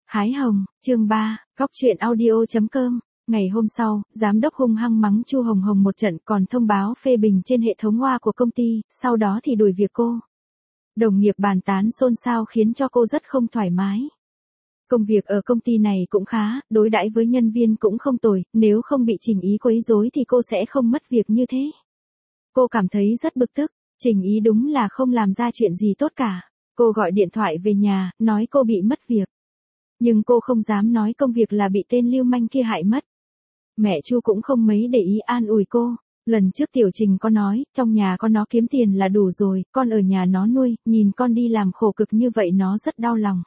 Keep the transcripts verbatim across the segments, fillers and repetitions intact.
Hái hồng, chương ba, góc truyện audio.com. Ngày hôm sau, giám đốc hung hăng mắng Chu Hồng Hồng một trận, còn thông báo phê bình trên hệ thống hoa của công ty, sau đó thì đuổi việc cô. Đồng nghiệp bàn tán xôn xao khiến cho cô rất không thoải mái. Công việc ở công ty này cũng khá, đối đãi với nhân viên cũng không tồi, nếu không bị Trình Ý quấy rối thì cô sẽ không mất việc như thế. Cô cảm thấy rất bực tức, Trình Ý đúng là không làm ra chuyện gì tốt cả. Cô gọi điện thoại về nhà, nói cô bị mất việc. Nhưng cô không dám nói công việc là bị tên lưu manh kia hại mất. Mẹ Chu cũng không mấy để ý an ủi cô. Lần trước Tiểu Trình có nói, trong nhà con nó kiếm tiền là đủ rồi, con ở nhà nó nuôi, nhìn con đi làm khổ cực như vậy nó rất đau lòng.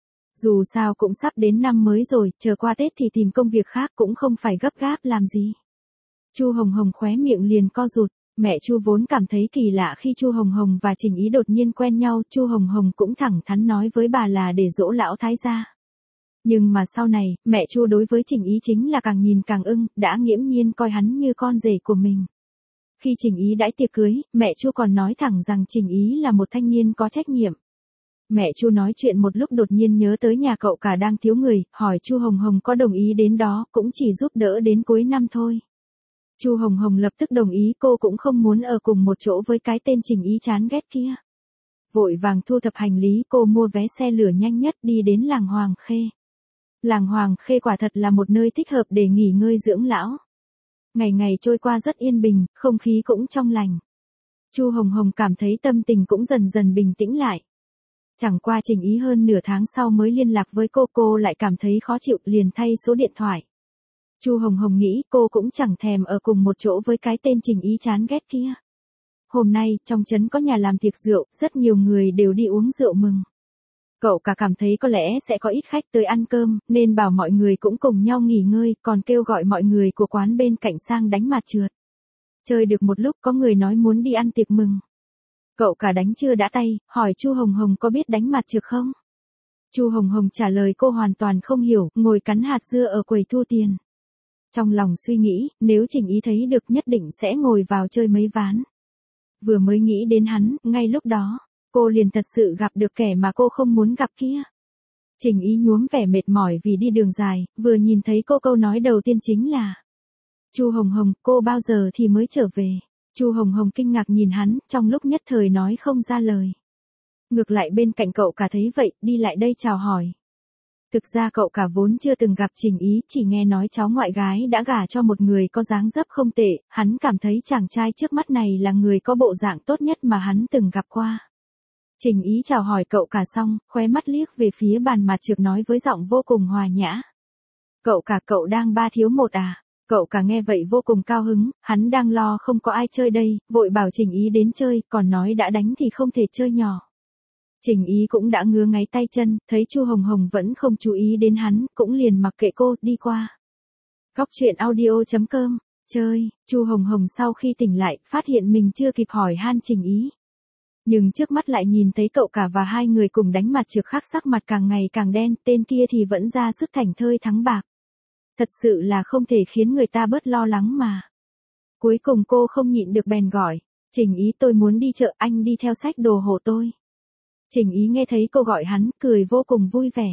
Dù sao cũng sắp đến năm mới rồi, chờ qua Tết thì tìm công việc khác cũng không phải gấp gáp làm gì. Chu Hồng Hồng khóe miệng liền co rụt. Mẹ Chu vốn cảm thấy kỳ lạ khi Chu Hồng Hồng và Trình Ý đột nhiên quen nhau, Chu Hồng Hồng cũng thẳng thắn nói với bà là để dỗ lão thái gia. Nhưng mà sau này, mẹ Chu đối với Trình Ý chính là càng nhìn càng ưng, đã nghiễm nhiên coi hắn như con rể của mình. Khi Trình Ý đãi tiệc cưới, mẹ Chu còn nói thẳng rằng Trình Ý là một thanh niên có trách nhiệm. Mẹ Chu nói chuyện một lúc đột nhiên nhớ tới nhà cậu cả đang thiếu người, hỏi Chu Hồng Hồng có đồng ý đến đó, cũng chỉ giúp đỡ đến cuối năm thôi. Chu Hồng Hồng lập tức đồng ý, cô cũng không muốn ở cùng một chỗ với cái tên Trình Ý chán ghét kia. Vội vàng thu thập hành lý, cô mua vé xe lửa nhanh nhất đi đến làng Hoàng Khê. Làng Hoàng Khê quả thật là một nơi thích hợp để nghỉ ngơi dưỡng lão. Ngày ngày trôi qua rất yên bình, không khí cũng trong lành. Chu Hồng Hồng cảm thấy tâm tình cũng dần dần bình tĩnh lại. Chẳng qua Trình Ý hơn nửa tháng sau mới liên lạc với cô, cô lại cảm thấy khó chịu liền thay số điện thoại. Chu Hồng Hồng nghĩ cô cũng chẳng thèm ở cùng một chỗ với cái tên Trình Ý chán ghét kia. Hôm nay, trong trấn có nhà làm tiệc rượu, rất nhiều người đều đi uống rượu mừng. Cậu cả cảm thấy có lẽ sẽ có ít khách tới ăn cơm, nên bảo mọi người cũng cùng nhau nghỉ ngơi, còn kêu gọi mọi người của quán bên cạnh sang đánh mặt trượt. Chơi được một lúc có người nói muốn đi ăn tiệc mừng. Cậu cả đánh chưa đã tay, hỏi Chu Hồng Hồng có biết đánh mặt trượt không? Chu Hồng Hồng trả lời cô hoàn toàn không hiểu, ngồi cắn hạt dưa ở quầy thu tiền. Trong lòng suy nghĩ, nếu Trình Ý thấy được nhất định sẽ ngồi vào chơi mấy ván. Vừa mới nghĩ đến hắn, ngay lúc đó, cô liền thật sự gặp được kẻ mà cô không muốn gặp kia. Trình Ý nhuốm vẻ mệt mỏi vì đi đường dài, vừa nhìn thấy cô câu nói đầu tiên chính là: Chu Hồng Hồng, cô bao giờ thì mới trở về? Chu Hồng Hồng kinh ngạc nhìn hắn, trong lúc nhất thời nói không ra lời. Ngược lại bên cạnh cậu cả thấy vậy, đi lại đây chào hỏi. Thực ra cậu cả vốn chưa từng gặp Trình Ý, chỉ nghe nói cháu ngoại gái đã gả cho một người có dáng dấp không tệ, hắn cảm thấy chàng trai trước mắt này là người có bộ dạng tốt nhất mà hắn từng gặp qua. Trình Ý chào hỏi cậu cả xong, khóe mắt liếc về phía bàn mặt trược nói với giọng vô cùng hòa nhã: Cậu cả, cậu đang ba thiếu một à? Cậu cả nghe vậy vô cùng cao hứng, hắn đang lo không có ai chơi đây, vội bảo Trình Ý đến chơi, còn nói đã đánh thì không thể chơi nhỏ. Trình Ý cũng đã ngứa ngáy tay chân, thấy Chu Hồng Hồng vẫn không chú ý đến hắn, cũng liền mặc kệ cô, đi qua. Góc truyện audio.com, chơi, Chu Hồng Hồng sau khi tỉnh lại, phát hiện mình chưa kịp hỏi han Trình Ý. Nhưng trước mắt lại nhìn thấy cậu cả và hai người cùng đánh mặt trược, khác sắc mặt càng ngày càng đen, tên kia thì vẫn ra sức thảnh thơi thắng bạc. Thật sự là không thể khiến người ta bớt lo lắng mà. Cuối cùng cô không nhịn được bèn gọi: Trình Ý, tôi muốn đi chợ, anh đi theo xách đồ hộ tôi. Trình Ý nghe thấy cô gọi hắn, cười vô cùng vui vẻ.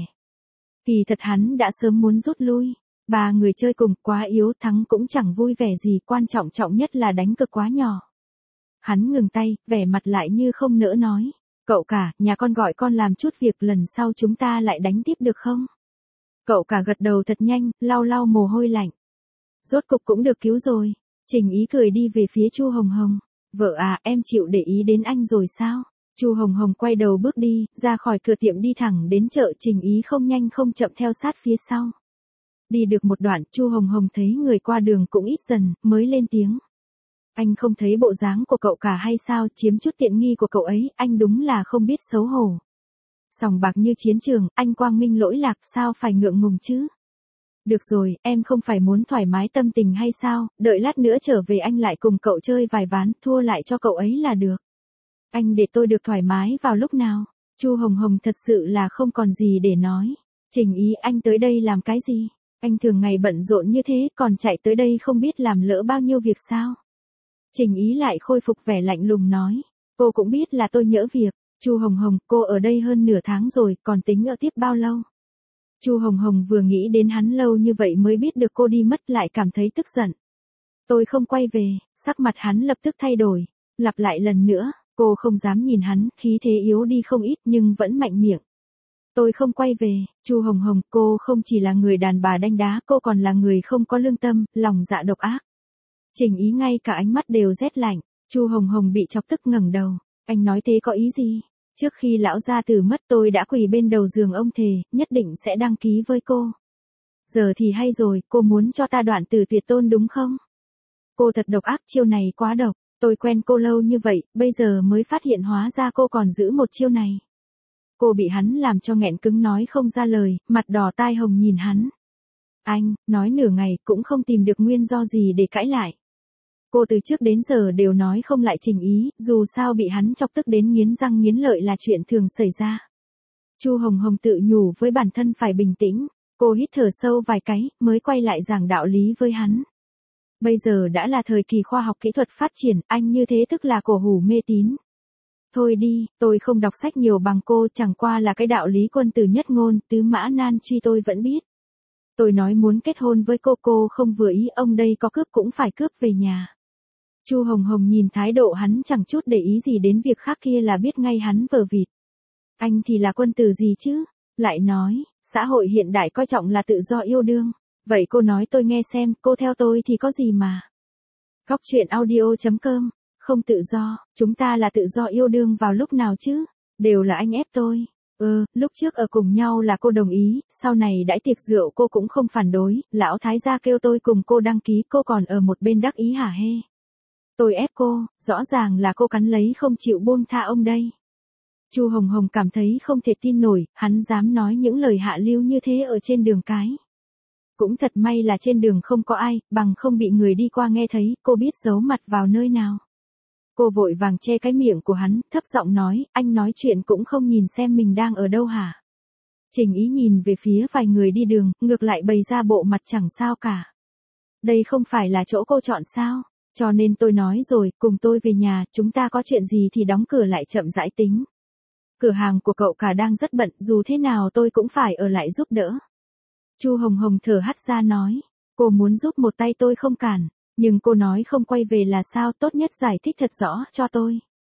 Kỳ thật hắn đã sớm muốn rút lui. Ba người chơi cùng quá yếu, thắng cũng chẳng vui vẻ gì, quan trọng trọng nhất là đánh cực quá nhỏ. Hắn ngừng tay, vẻ mặt lại như không nỡ nói: Cậu cả, nhà con gọi con làm chút việc, lần sau chúng ta lại đánh tiếp được không? Cậu cả gật đầu thật nhanh, lau lau mồ hôi lạnh. Rốt cục cũng được cứu rồi. Trình Ý cười đi về phía Chu Hồng Hồng. Vợ à, em chịu để ý đến anh rồi sao? Chu Hồng Hồng quay đầu bước đi, ra khỏi cửa tiệm đi thẳng đến chợ, Trình Ý không nhanh không chậm theo sát phía sau. Đi được một đoạn, Chu Hồng Hồng thấy người qua đường cũng ít dần, mới lên tiếng: Anh không thấy bộ dáng của cậu cả hay sao, chiếm chút tiện nghi của cậu ấy, anh đúng là không biết xấu hổ. Sòng bạc như chiến trường, anh quang minh lỗi lạc, sao phải ngượng ngùng chứ? Được rồi, em không phải muốn thoải mái tâm tình hay sao, đợi lát nữa trở về anh lại cùng cậu chơi vài ván, thua lại cho cậu ấy là được. Anh để tôi được thoải mái vào lúc nào? Chu Hồng Hồng thật sự là không còn gì để nói. Trình Ý, anh tới đây làm cái gì? Anh thường ngày bận rộn như thế, còn chạy tới đây không biết làm lỡ bao nhiêu việc sao? Trình Ý lại khôi phục vẻ lạnh lùng nói: Cô cũng biết là tôi nhỡ việc. Chu Hồng Hồng, cô ở đây hơn nửa tháng rồi, còn tính ở tiếp bao lâu? Chu Hồng Hồng vừa nghĩ đến hắn lâu như vậy mới biết được cô đi mất lại cảm thấy tức giận. Tôi không quay về, sắc mặt hắn lập tức thay đổi, lặp lại lần nữa, cô không dám nhìn hắn, khí thế yếu đi không ít nhưng vẫn mạnh miệng. Tôi không quay về, Chu Hồng Hồng, cô không chỉ là người đàn bà đanh đá, cô còn là người không có lương tâm, lòng dạ độc ác. Trình Ý ngay cả ánh mắt đều rét lạnh, Chu Hồng Hồng bị chọc tức ngẩng đầu, anh nói thế có ý gì? Trước khi lão gia tử mất tôi đã quỳ bên đầu giường ông thề, nhất định sẽ đăng ký với cô. Giờ thì hay rồi, cô muốn cho ta đoạn tử tuyệt tôn đúng không? Cô thật độc ác, chiêu này quá độc, tôi quen cô lâu như vậy, bây giờ mới phát hiện hóa ra cô còn giữ một chiêu này. Cô bị hắn làm cho nghẹn cứng nói không ra lời, mặt đỏ tai hồng nhìn hắn. Anh, nói nửa ngày cũng không tìm được nguyên do gì để cãi lại. Cô từ trước đến giờ đều nói không lại Trình Ý, dù sao bị hắn chọc tức đến nghiến răng nghiến lợi là chuyện thường xảy ra. Chu Hồng Hồng tự nhủ với bản thân phải bình tĩnh, cô hít thở sâu vài cái, mới quay lại giảng đạo lý với hắn. Bây giờ đã là thời kỳ khoa học kỹ thuật phát triển, anh như thế tức là cổ hủ mê tín. Thôi đi, tôi không đọc sách nhiều bằng cô, chẳng qua là cái đạo lý quân tử nhất ngôn, tứ mã nan truy tôi vẫn biết. Tôi nói muốn kết hôn với cô, cô không vừa ý, ông đây có cướp cũng phải cướp về nhà. Chu Hồng Hồng nhìn thái độ hắn chẳng chút để ý gì đến việc khác kia là biết ngay hắn vờ vịt. Anh thì là quân tử gì chứ? Lại nói, xã hội hiện đại coi trọng là tự do yêu đương. Vậy cô nói tôi nghe xem, cô theo tôi thì có gì mà. Góc truyện audio chấm com, không tự do, chúng ta là tự do yêu đương vào lúc nào chứ? Đều là anh ép tôi. Ừ, lúc trước ở cùng nhau là cô đồng ý, sau này đãi tiệc rượu cô cũng không phản đối, lão thái gia kêu tôi cùng cô đăng ký, cô còn ở một bên đắc ý hả hê. Tôi ép cô, rõ ràng là cô cắn lấy không chịu buông tha ông đây. Chu Hồng Hồng cảm thấy không thể tin nổi, hắn dám nói những lời hạ lưu như thế ở trên đường cái. Cũng thật may là trên đường không có ai, bằng không bị người đi qua nghe thấy, cô biết giấu mặt vào nơi nào. Cô vội vàng che cái miệng của hắn, thấp giọng nói, anh nói chuyện cũng không nhìn xem mình đang ở đâu hả? Trình Ý nhìn về phía vài người đi đường, ngược lại bày ra bộ mặt chẳng sao cả. Đây không phải là chỗ cô chọn sao? Cho nên tôi nói rồi, cùng tôi về nhà, chúng ta có chuyện gì thì đóng cửa lại chậm rãi tính. Cửa hàng của cậu cả đang rất bận, dù thế nào tôi cũng phải ở lại giúp đỡ. Chu Hồng Hồng thở hắt ra nói, cô muốn giúp một tay tôi không cản, nhưng cô nói không quay về là sao, tốt nhất giải thích thật rõ cho tôi.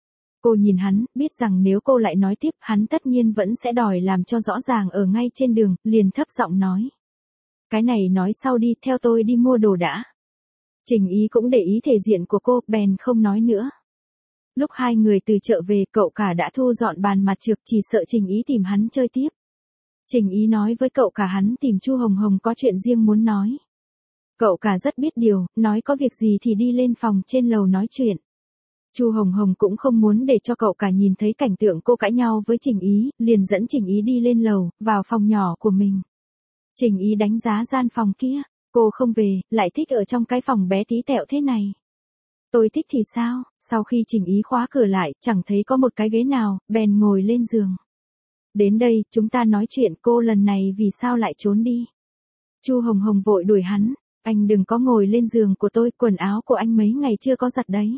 Cô nhìn hắn, biết rằng nếu cô lại nói tiếp, hắn tất nhiên vẫn sẽ đòi làm cho rõ ràng ở ngay trên đường, liền thấp giọng nói. Cái này nói sau đi, theo tôi đi mua đồ đã. Trình Ý cũng để ý thể diện của cô, bèn không nói nữa. Lúc hai người từ chợ về, cậu cả đã thu dọn bàn mặt trược, chỉ sợ Trình Ý tìm hắn chơi tiếp. Trình Ý nói với cậu cả hắn tìm Chu Hồng Hồng có chuyện riêng muốn nói. Cậu cả rất biết điều, nói có việc gì thì đi lên phòng trên lầu nói chuyện. Chu Hồng Hồng cũng không muốn để cho cậu cả nhìn thấy cảnh tượng cô cãi nhau với Trình Ý, liền dẫn Trình Ý đi lên lầu, vào phòng nhỏ của mình. Trình Ý đánh giá gian phòng kia, cô không về, lại thích ở trong cái phòng bé tí tẹo thế này. Tôi thích thì sao, sau khi Trình Ý khóa cửa lại, chẳng thấy có một cái ghế nào, bèn ngồi lên giường. Đến đây, chúng ta nói chuyện, cô lần này vì sao lại trốn đi? Chu Hồng Hồng vội đuổi hắn, anh đừng có ngồi lên giường của tôi, quần áo của anh mấy ngày chưa có giặt đấy.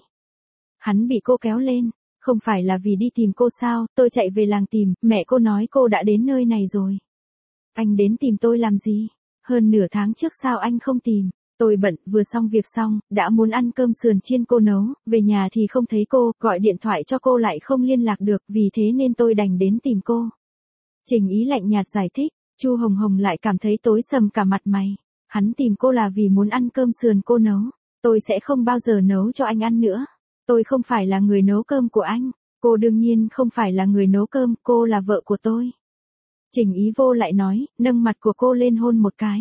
Hắn bị cô kéo lên, không phải là vì đi tìm cô sao, tôi chạy về làng tìm, mẹ cô nói cô đã đến nơi này rồi. Anh đến tìm tôi làm gì? Hơn nửa tháng trước sao anh không tìm? Tôi bận, vừa xong việc xong, đã muốn ăn cơm sườn chiên cô nấu, về nhà thì không thấy cô, gọi điện thoại cho cô lại không liên lạc được, vì thế nên tôi đành đến tìm cô. Trình Ý lạnh nhạt giải thích, Chu Hồng Hồng lại cảm thấy tối sầm cả mặt mày. Hắn tìm cô là vì muốn ăn cơm sườn cô nấu, tôi sẽ không bao giờ nấu cho anh ăn nữa. Tôi không phải là người nấu cơm của anh, cô đương nhiên không phải là người nấu cơm, cô là vợ của tôi. Trình Ý vô lại nói, nâng mặt của cô lên hôn một cái.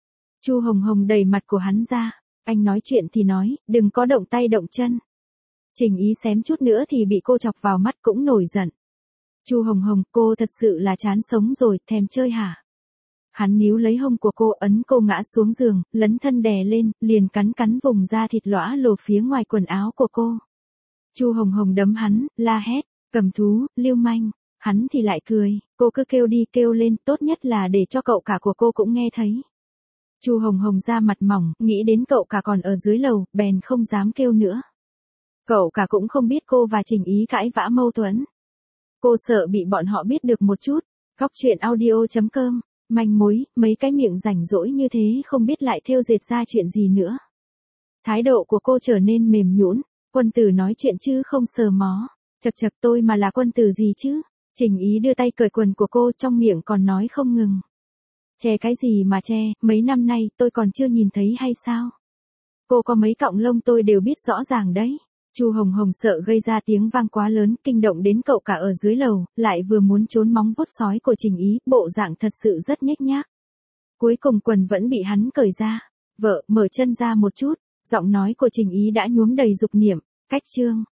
Chu Hồng Hồng đẩy mặt của hắn ra, anh nói chuyện thì nói, đừng có động tay động chân. Trình Ý xém chút nữa thì bị cô chọc vào mắt cũng nổi giận. Chu Hồng Hồng, cô thật sự là chán sống rồi, thèm chơi hả? Hắn níu lấy hông của cô, ấn cô ngã xuống giường, lấn thân đè lên, liền cắn cắn vùng da thịt lõa lồ phía ngoài quần áo của cô. Chu Hồng Hồng đấm hắn, la hét, cầm thú, lưu manh. Hắn thì lại cười, cô cứ kêu đi kêu lên, tốt nhất là để cho cậu cả của cô cũng nghe thấy. Chu Hồng Hồng ra mặt mỏng, nghĩ đến cậu cả còn ở dưới lầu, bèn không dám kêu nữa. Cậu cả cũng không biết cô và Trình Ý cãi vã mâu thuẫn. Cô sợ bị bọn họ biết được một chút. Góc truyện audio chấm com Manh mối, mấy cái miệng rảnh rỗi như thế không biết lại thêu dệt ra chuyện gì nữa. Thái độ của cô trở nên mềm nhũn, quân tử nói chuyện chứ không sờ mó. Chật chật tôi mà là quân tử gì chứ? Trình Ý đưa tay cởi quần của cô trong miệng còn nói không ngừng. Che cái gì mà che, mấy năm nay tôi còn chưa nhìn thấy hay sao? Cô có mấy cọng lông tôi đều biết rõ ràng đấy. Chu Hồng Hồng sợ gây ra tiếng vang quá lớn, kinh động đến cậu cả ở dưới lầu, lại vừa muốn trốn móng vuốt sói của Trình Ý, bộ dạng thật sự rất nhếch nhác. Cuối cùng quần vẫn bị hắn cởi ra. Vợ, mở chân ra một chút, giọng nói của Trình Ý đã nhuốm đầy dục niệm, cách chương.